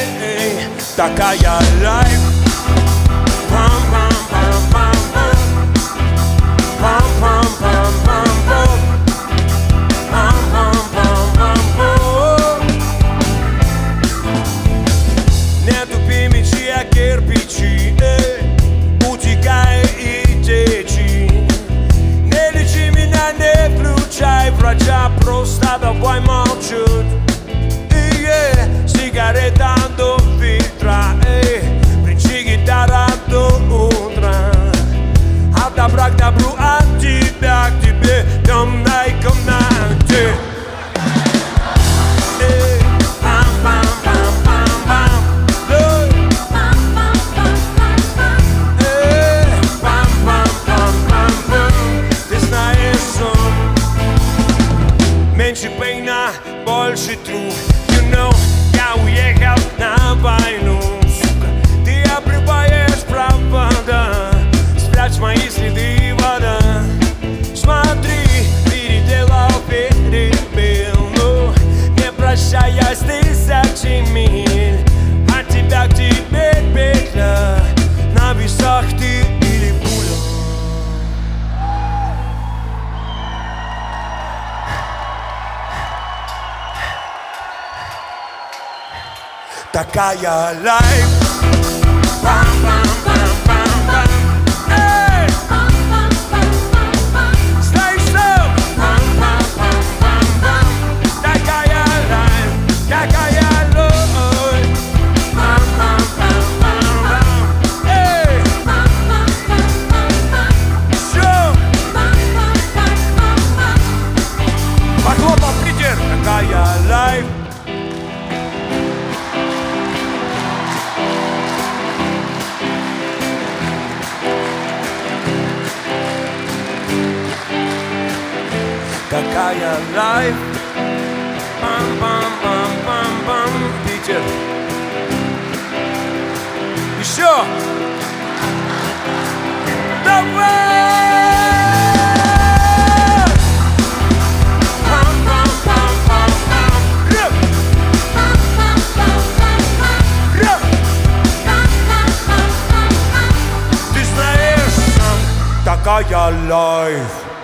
такая лайф. Не тупи мечи, а кирпичи, утекай и течи. Не лечи меня, не включай врача, просто давай молчать. Сигарета до фильтра, принчи гитара до утра. От добра к добру, от тебя к тебе, в темной комнате. Меньше пейна, больше труп. You know, я уехал на войну, сука. Ты обрываешь провода, спрячь мои следы, вода. Смотри, переделал, перебил, ну, не прощаясь тысячи миль. От тебя к тебе петля, на весах ты или пуля. Такая лайф. Слышь, стоп! Такая лайф, такая лайф. Все! Похлопал придер, такая лайф. Такая лайф. Пам-пам-пам-пам-пам. Питер. Еще. Давай! Ты знаешь, такая лайф.